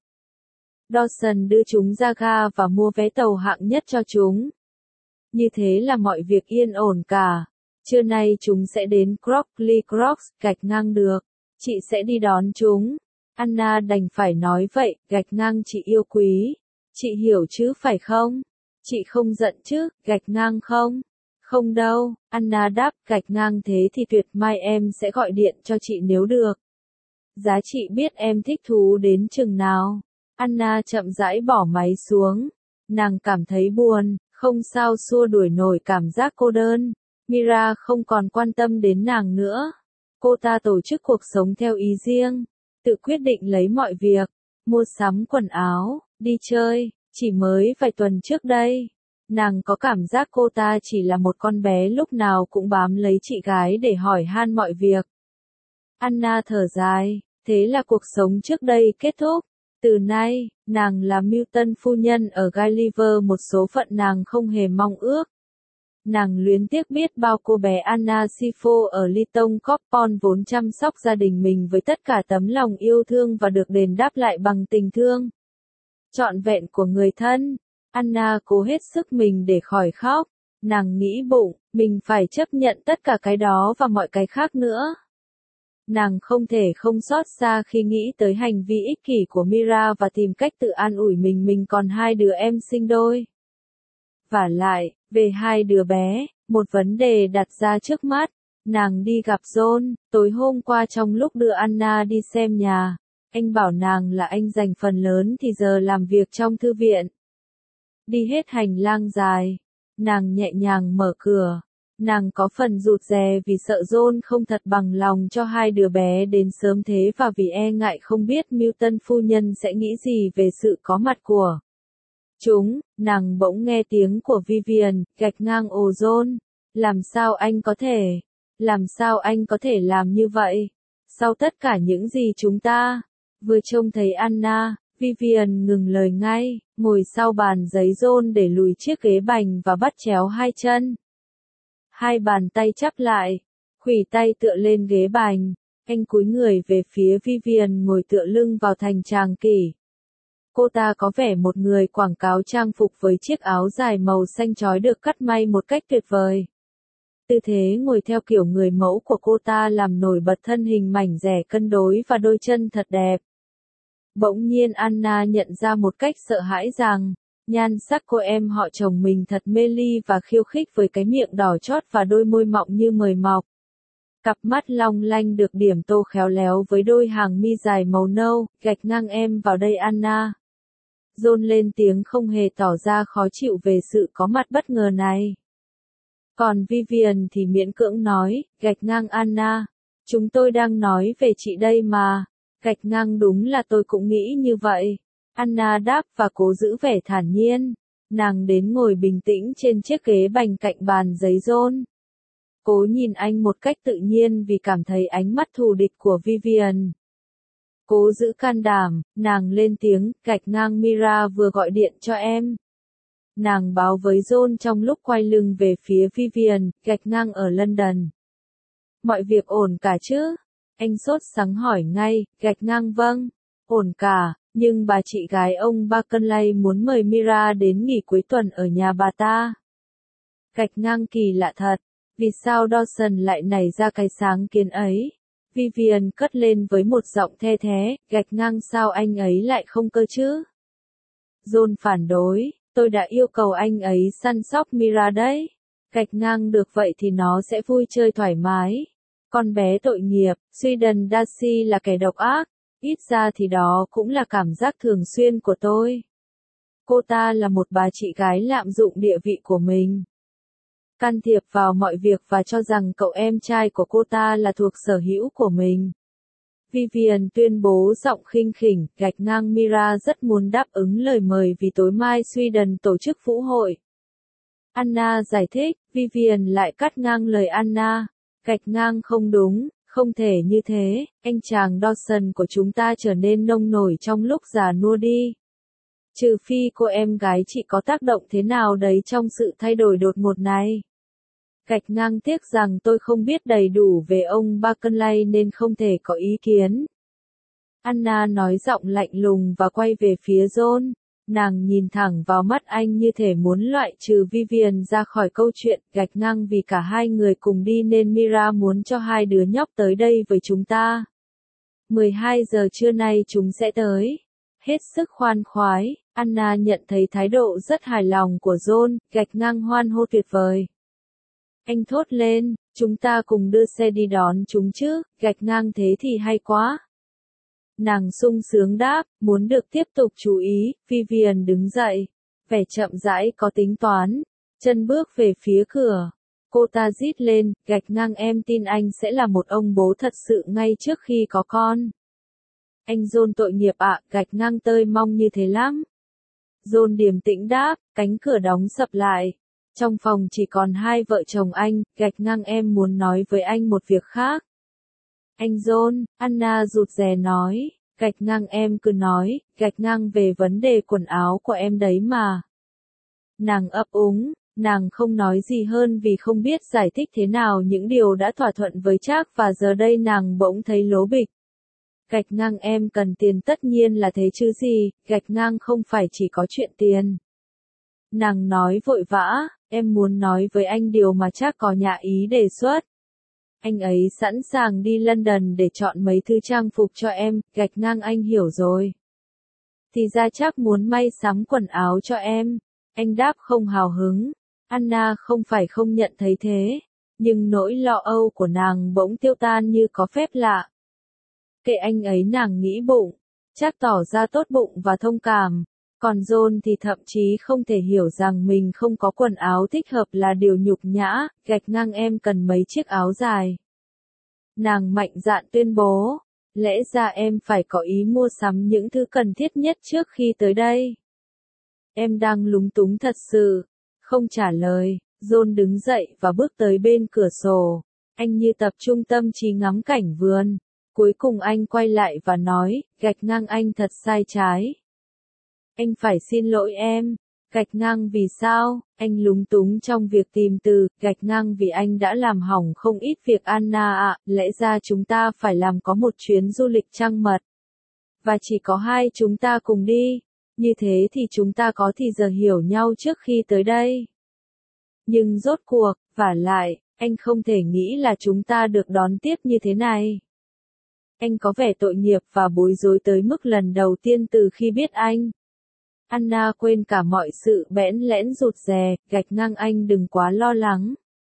Speaker 1: Dawson đưa chúng ra ga và mua vé tàu hạng nhất cho chúng. Như thế là mọi việc yên ổn cả. Trưa nay chúng sẽ đến Crockley Crocs, gạch ngang được. Chị sẽ đi đón chúng. Anna đành phải nói vậy, gạch ngang chị yêu quý. Chị hiểu chứ phải không? Chị không giận chứ, gạch ngang không? Không đâu, Anna đáp, gạch ngang thế thì tuyệt mai em sẽ gọi điện cho chị nếu được. Giá chị biết em thích thú đến chừng nào. Anna chậm rãi bỏ máy xuống. Nàng cảm thấy buồn, không sao xua đuổi nổi cảm giác cô đơn. Mira không còn quan tâm đến nàng nữa. Cô ta tổ chức cuộc sống theo ý riêng. Tự quyết định lấy mọi việc. Mua sắm quần áo, đi chơi, chỉ mới vài tuần trước đây. Nàng có cảm giác cô ta chỉ là một con bé lúc nào cũng bám lấy chị gái để hỏi han mọi việc. Anna thở dài, thế là cuộc sống trước đây kết thúc. Từ nay, nàng là Milton phu nhân ở Gulliver một số phận nàng không hề mong ước. Nàng luyến tiếc biết bao cô bé Anna Sifo ở Lytton Corpon vốn chăm sóc gia đình mình với tất cả tấm lòng yêu thương và được đền đáp lại bằng tình thương trọn vẹn của người thân. Anna cố hết sức mình để khỏi khóc. Nàng nghĩ bụng, mình phải chấp nhận tất cả cái đó và mọi cái khác nữa. Nàng không thể không xót xa khi nghĩ tới hành vi ích kỷ của Mira và tìm cách tự an ủi mình còn hai đứa em sinh đôi. Vả lại, về hai đứa bé, một vấn đề đặt ra trước mắt. Nàng đi gặp John, tối hôm qua trong lúc đưa Anna đi xem nhà. Anh bảo nàng là anh dành phần lớn thì giờ làm việc trong thư viện. Đi hết hành lang dài, nàng nhẹ nhàng mở cửa. Nàng có phần rụt rè vì sợ John không thật bằng lòng cho hai đứa bé đến sớm thế và vì e ngại không biết Milton phu nhân sẽ nghĩ gì về sự có mặt của chúng. Nàng bỗng nghe tiếng của Vivian, gạch ngang ồ John. Làm sao anh có thể làm như vậy? Sau tất cả những gì chúng ta vừa trông thấy Anna, Vivian ngừng lời ngay, ngồi sau bàn giấy John để lùi chiếc ghế bành và bắt chéo hai chân. Hai bàn tay chắp lại, khuỷu tay tựa lên ghế bành. Anh cúi người về phía Vivian ngồi tựa lưng vào thành tràng kỷ. Cô ta có vẻ một người quảng cáo trang phục với chiếc áo dài màu xanh chói được cắt may một cách tuyệt vời. Tư thế ngồi theo kiểu người mẫu của cô ta làm nổi bật thân hình mảnh dẻ cân đối và đôi chân thật đẹp. Bỗng nhiên Anna nhận ra một cách sợ hãi rằng, nhan sắc cô em họ chồng mình thật mê ly và khiêu khích với cái miệng đỏ chót và đôi môi mọng như mời mọc. Cặp mắt long lanh được điểm tô khéo léo với đôi hàng mi dài màu nâu, gạch ngang em vào đây Anna. John lên tiếng không hề tỏ ra khó chịu về sự có mặt bất ngờ này. Còn Vivian thì miễn cưỡng nói, gạch ngang Anna. Chúng tôi đang nói về chị đây mà. Gạch ngang đúng là tôi cũng nghĩ như vậy. Anna đáp và cố giữ vẻ thản nhiên. Nàng đến ngồi bình tĩnh trên chiếc ghế bành cạnh bàn giấy John. Cố nhìn anh một cách tự nhiên vì cảm thấy ánh mắt thù địch của Vivian. Cố giữ can đảm, nàng lên tiếng, gạch ngang Mira vừa gọi điện cho em. Nàng báo với John trong lúc quay lưng về phía Vivian, gạch ngang ở London. Mọi việc ổn cả chứ? Anh sốt sắng hỏi ngay, gạch ngang vâng, ổn cả, nhưng bà chị gái ông Barclay muốn mời Mira đến nghỉ cuối tuần ở nhà bà ta. Gạch ngang kỳ lạ thật, vì sao Dawson lại nảy ra cái sáng kiến ấy? Vivian cất lên với một giọng the thé, gạch ngang sao anh ấy lại không cơ chứ? John phản đối, tôi đã yêu cầu anh ấy săn sóc Mira đấy. Gạch ngang được vậy thì nó sẽ vui chơi thoải mái. Con bé tội nghiệp, Sweden Darcy là kẻ độc ác, ít ra thì đó cũng là cảm giác thường xuyên của tôi. Cô ta là một bà chị gái lạm dụng địa vị của mình. Can thiệp vào mọi việc và cho rằng cậu em trai của cô ta là thuộc sở hữu của mình. Vivian tuyên bố giọng khinh khỉnh, gạch ngang Mira rất muốn đáp ứng lời mời vì tối mai Sweden tổ chức vũ hội. Anna giải thích, Vivian lại cắt ngang lời Anna. Gạch ngang không đúng, không thể như thế, anh chàng Dawson của chúng ta trở nên nông nổi trong lúc già nua đi. Trừ phi cô em gái chị có tác động thế nào đấy trong sự thay đổi đột ngột này. Gạch ngang tiếc rằng tôi không biết đầy đủ về ông Barclay nên không thể có ý kiến. Anna nói giọng lạnh lùng và quay về phía John. Nàng nhìn thẳng vào mắt anh như thể muốn loại trừ Vivian ra khỏi câu chuyện, gạch ngang vì cả hai người cùng đi nên Mira muốn cho hai đứa nhóc tới đây với chúng ta. 12 giờ trưa nay chúng sẽ tới. Hết sức khoan khoái, Anna nhận thấy thái độ rất hài lòng của John, gạch ngang hoan hô tuyệt vời. Anh thốt lên, chúng ta cùng đưa xe đi đón chúng chứ, gạch ngang thế thì hay quá. Nàng sung sướng đáp, muốn được tiếp tục chú ý, Vivian đứng dậy, vẻ chậm rãi có tính toán, chân bước về phía cửa. Cô ta rít lên, gạch ngang em tin anh sẽ là một ông bố thật sự ngay trước khi có con. Anh John tội nghiệp ạ, gạch ngang tơi mong như thế lắm. John điềm tĩnh đáp, cánh cửa đóng sập lại. Trong phòng chỉ còn hai vợ chồng anh, gạch ngang em muốn nói với anh một việc khác. Anh John, Anna rụt rè nói, gạch ngang em cứ nói, gạch ngang về vấn đề quần áo của em đấy mà. Nàng ấp úng, nàng không nói gì hơn vì không biết giải thích thế nào những điều đã thỏa thuận với Trác và giờ đây nàng bỗng thấy lố bịch. Gạch ngang em cần tiền tất nhiên là thế chứ gì, gạch ngang không phải chỉ có chuyện tiền. Nàng nói vội vã, em muốn nói với anh điều mà Trác có nhã ý đề xuất. Anh ấy sẵn sàng đi London để chọn mấy thứ trang phục cho em, gạch ngang anh hiểu rồi. Thì ra Trác muốn may sắm quần áo cho em. Anh đáp không hào hứng. Anna không phải không nhận thấy thế, nhưng nỗi lo âu của nàng bỗng tiêu tan như có phép lạ. Kệ anh ấy nàng nghĩ bụng, Trác tỏ ra tốt bụng và thông cảm. Còn John thì thậm chí không thể hiểu rằng mình không có quần áo thích hợp là điều nhục nhã, gạch ngang em cần mấy chiếc áo dài. Nàng mạnh dạn tuyên bố, lẽ ra em phải có ý mua sắm những thứ cần thiết nhất trước khi tới đây. Em đang lúng túng thật sự, không trả lời, John đứng dậy và bước tới bên cửa sổ. Anh như tập trung tâm trí ngắm cảnh vườn. Cuối cùng anh quay lại và nói, gạch ngang anh thật sai trái. Anh phải xin lỗi em. Gạch ngang vì sao? Anh lúng túng trong việc tìm từ, gạch ngang vì anh đã làm hỏng không ít việc Anna ạ, lẽ ra chúng ta phải làm có một chuyến du lịch trăng mật. Và chỉ có hai chúng ta cùng đi, như thế thì chúng ta có thì giờ hiểu nhau trước khi tới đây. Nhưng rốt cuộc, vả lại, anh không thể nghĩ là chúng ta được đón tiếp như thế này. Anh có vẻ tội nghiệp và bối rối tới mức lần đầu tiên từ khi biết anh. Anna quên cả mọi sự bẽn lẽn rụt rè, gạch ngang anh đừng quá lo lắng.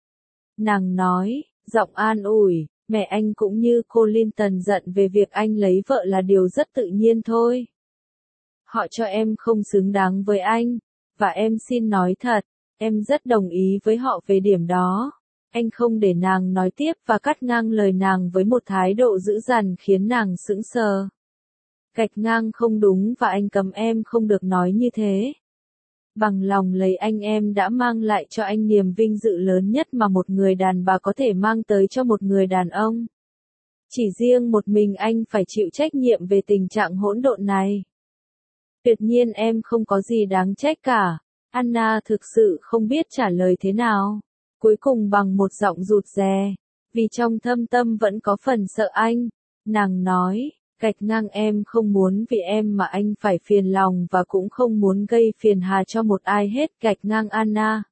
Speaker 1: Nàng nói, giọng an ủi, mẹ anh cũng như cô Linton giận về việc anh lấy vợ là điều rất tự nhiên thôi. Họ cho em không xứng đáng với anh, và em xin nói thật, em rất đồng ý với họ về điểm đó. Anh không để nàng nói tiếp và cắt ngang lời nàng với một thái độ dữ dằn khiến nàng sững sờ. Gạch ngang không đúng và anh cấm em không được nói như thế. Bằng lòng lấy anh em đã mang lại cho anh niềm vinh dự lớn nhất mà một người đàn bà có thể mang tới cho một người đàn ông. Chỉ riêng một mình anh phải chịu trách nhiệm về tình trạng hỗn độn này. Tuyệt nhiên em không có gì đáng trách cả. Anna thực sự không biết trả lời thế nào. Cuối cùng bằng một giọng rụt rè, vì trong thâm tâm vẫn có phần sợ anh, nàng nói, gạch ngang em không muốn vì em mà anh phải phiền lòng và cũng không muốn gây phiền hà cho một ai hết, gạch ngang Anna.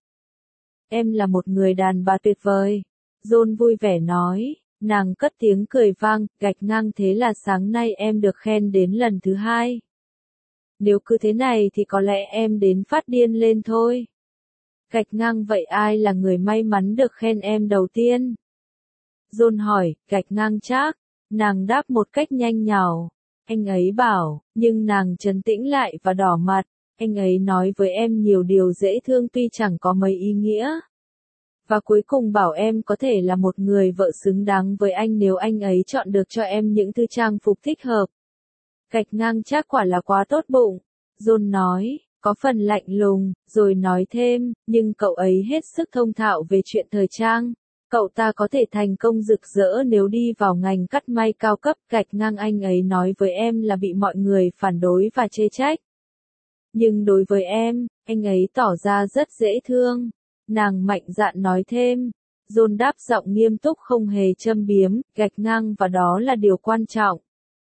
Speaker 1: Em là một người đàn bà tuyệt vời. John vui vẻ nói, nàng cất tiếng cười vang, gạch ngang thế là sáng nay em được khen đến lần thứ hai. Nếu cứ thế này thì có lẽ em đến phát điên lên thôi. Gạch ngang vậy ai là người may mắn được khen em đầu tiên? John hỏi, gạch ngang chắc. Nàng đáp một cách nhanh nhảu. Anh ấy bảo, nhưng nàng trấn tĩnh lại và đỏ mặt. Anh ấy nói với em nhiều điều dễ thương tuy chẳng có mấy ý nghĩa. Và cuối cùng bảo em có thể là một người vợ xứng đáng với anh nếu anh ấy chọn được cho em những thứ trang phục thích hợp. Gạch ngang chắc quả là quá tốt bụng. John nói, có phần lạnh lùng, rồi nói thêm, nhưng cậu ấy hết sức thông thạo về chuyện thời trang. Cậu ta có thể thành công rực rỡ nếu đi vào ngành cắt may cao cấp, gạch ngang anh ấy nói với em là bị mọi người phản đối và chê trách. Nhưng đối với em, anh ấy tỏ ra rất dễ thương. Nàng mạnh dạn nói thêm. John đáp giọng nghiêm túc không hề châm biếm, gạch ngang và đó là điều quan trọng.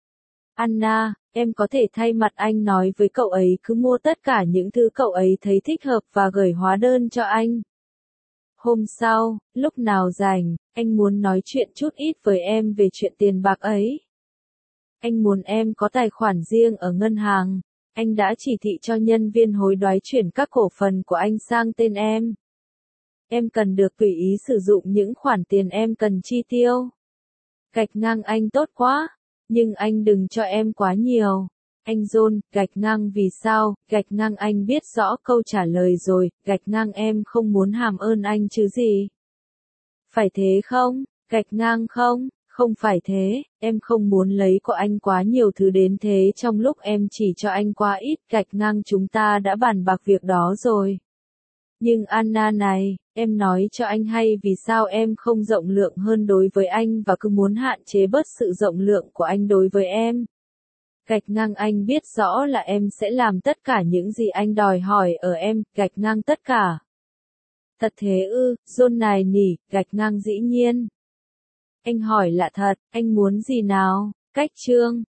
Speaker 1: Anna, em có thể thay mặt anh nói với cậu ấy cứ mua tất cả những thứ cậu ấy thấy thích hợp và gửi hóa đơn cho anh. Hôm sau, lúc nào rảnh, anh muốn nói chuyện chút ít với em về chuyện tiền bạc ấy. Anh muốn em có tài khoản riêng ở ngân hàng. Anh đã chỉ thị cho nhân viên hối đoái chuyển các cổ phần của anh sang tên em. Em cần được tùy ý sử dụng những khoản tiền em cần chi tiêu. Gạch ngang anh tốt quá, nhưng anh đừng cho em quá nhiều. Anh John, gạch ngang vì sao, gạch ngang anh biết rõ câu trả lời rồi, gạch ngang em không muốn hàm ơn anh chứ gì. Phải thế không, gạch ngang không, không phải thế, em không muốn lấy của anh quá nhiều thứ đến thế trong lúc em chỉ cho anh quá ít, gạch ngang chúng ta đã bàn bạc việc đó rồi. Nhưng Anna này, em nói cho anh hay vì sao em không rộng lượng hơn đối với anh và cứ muốn hạn chế bớt sự rộng lượng của anh đối với em. Gạch ngang anh biết rõ là em sẽ làm tất cả những gì anh đòi hỏi ở em, gạch ngang tất cả. Thật thế ư, John này nỉ, gạch ngang dĩ nhiên. Anh hỏi lạ thật, anh muốn gì nào? Cách chương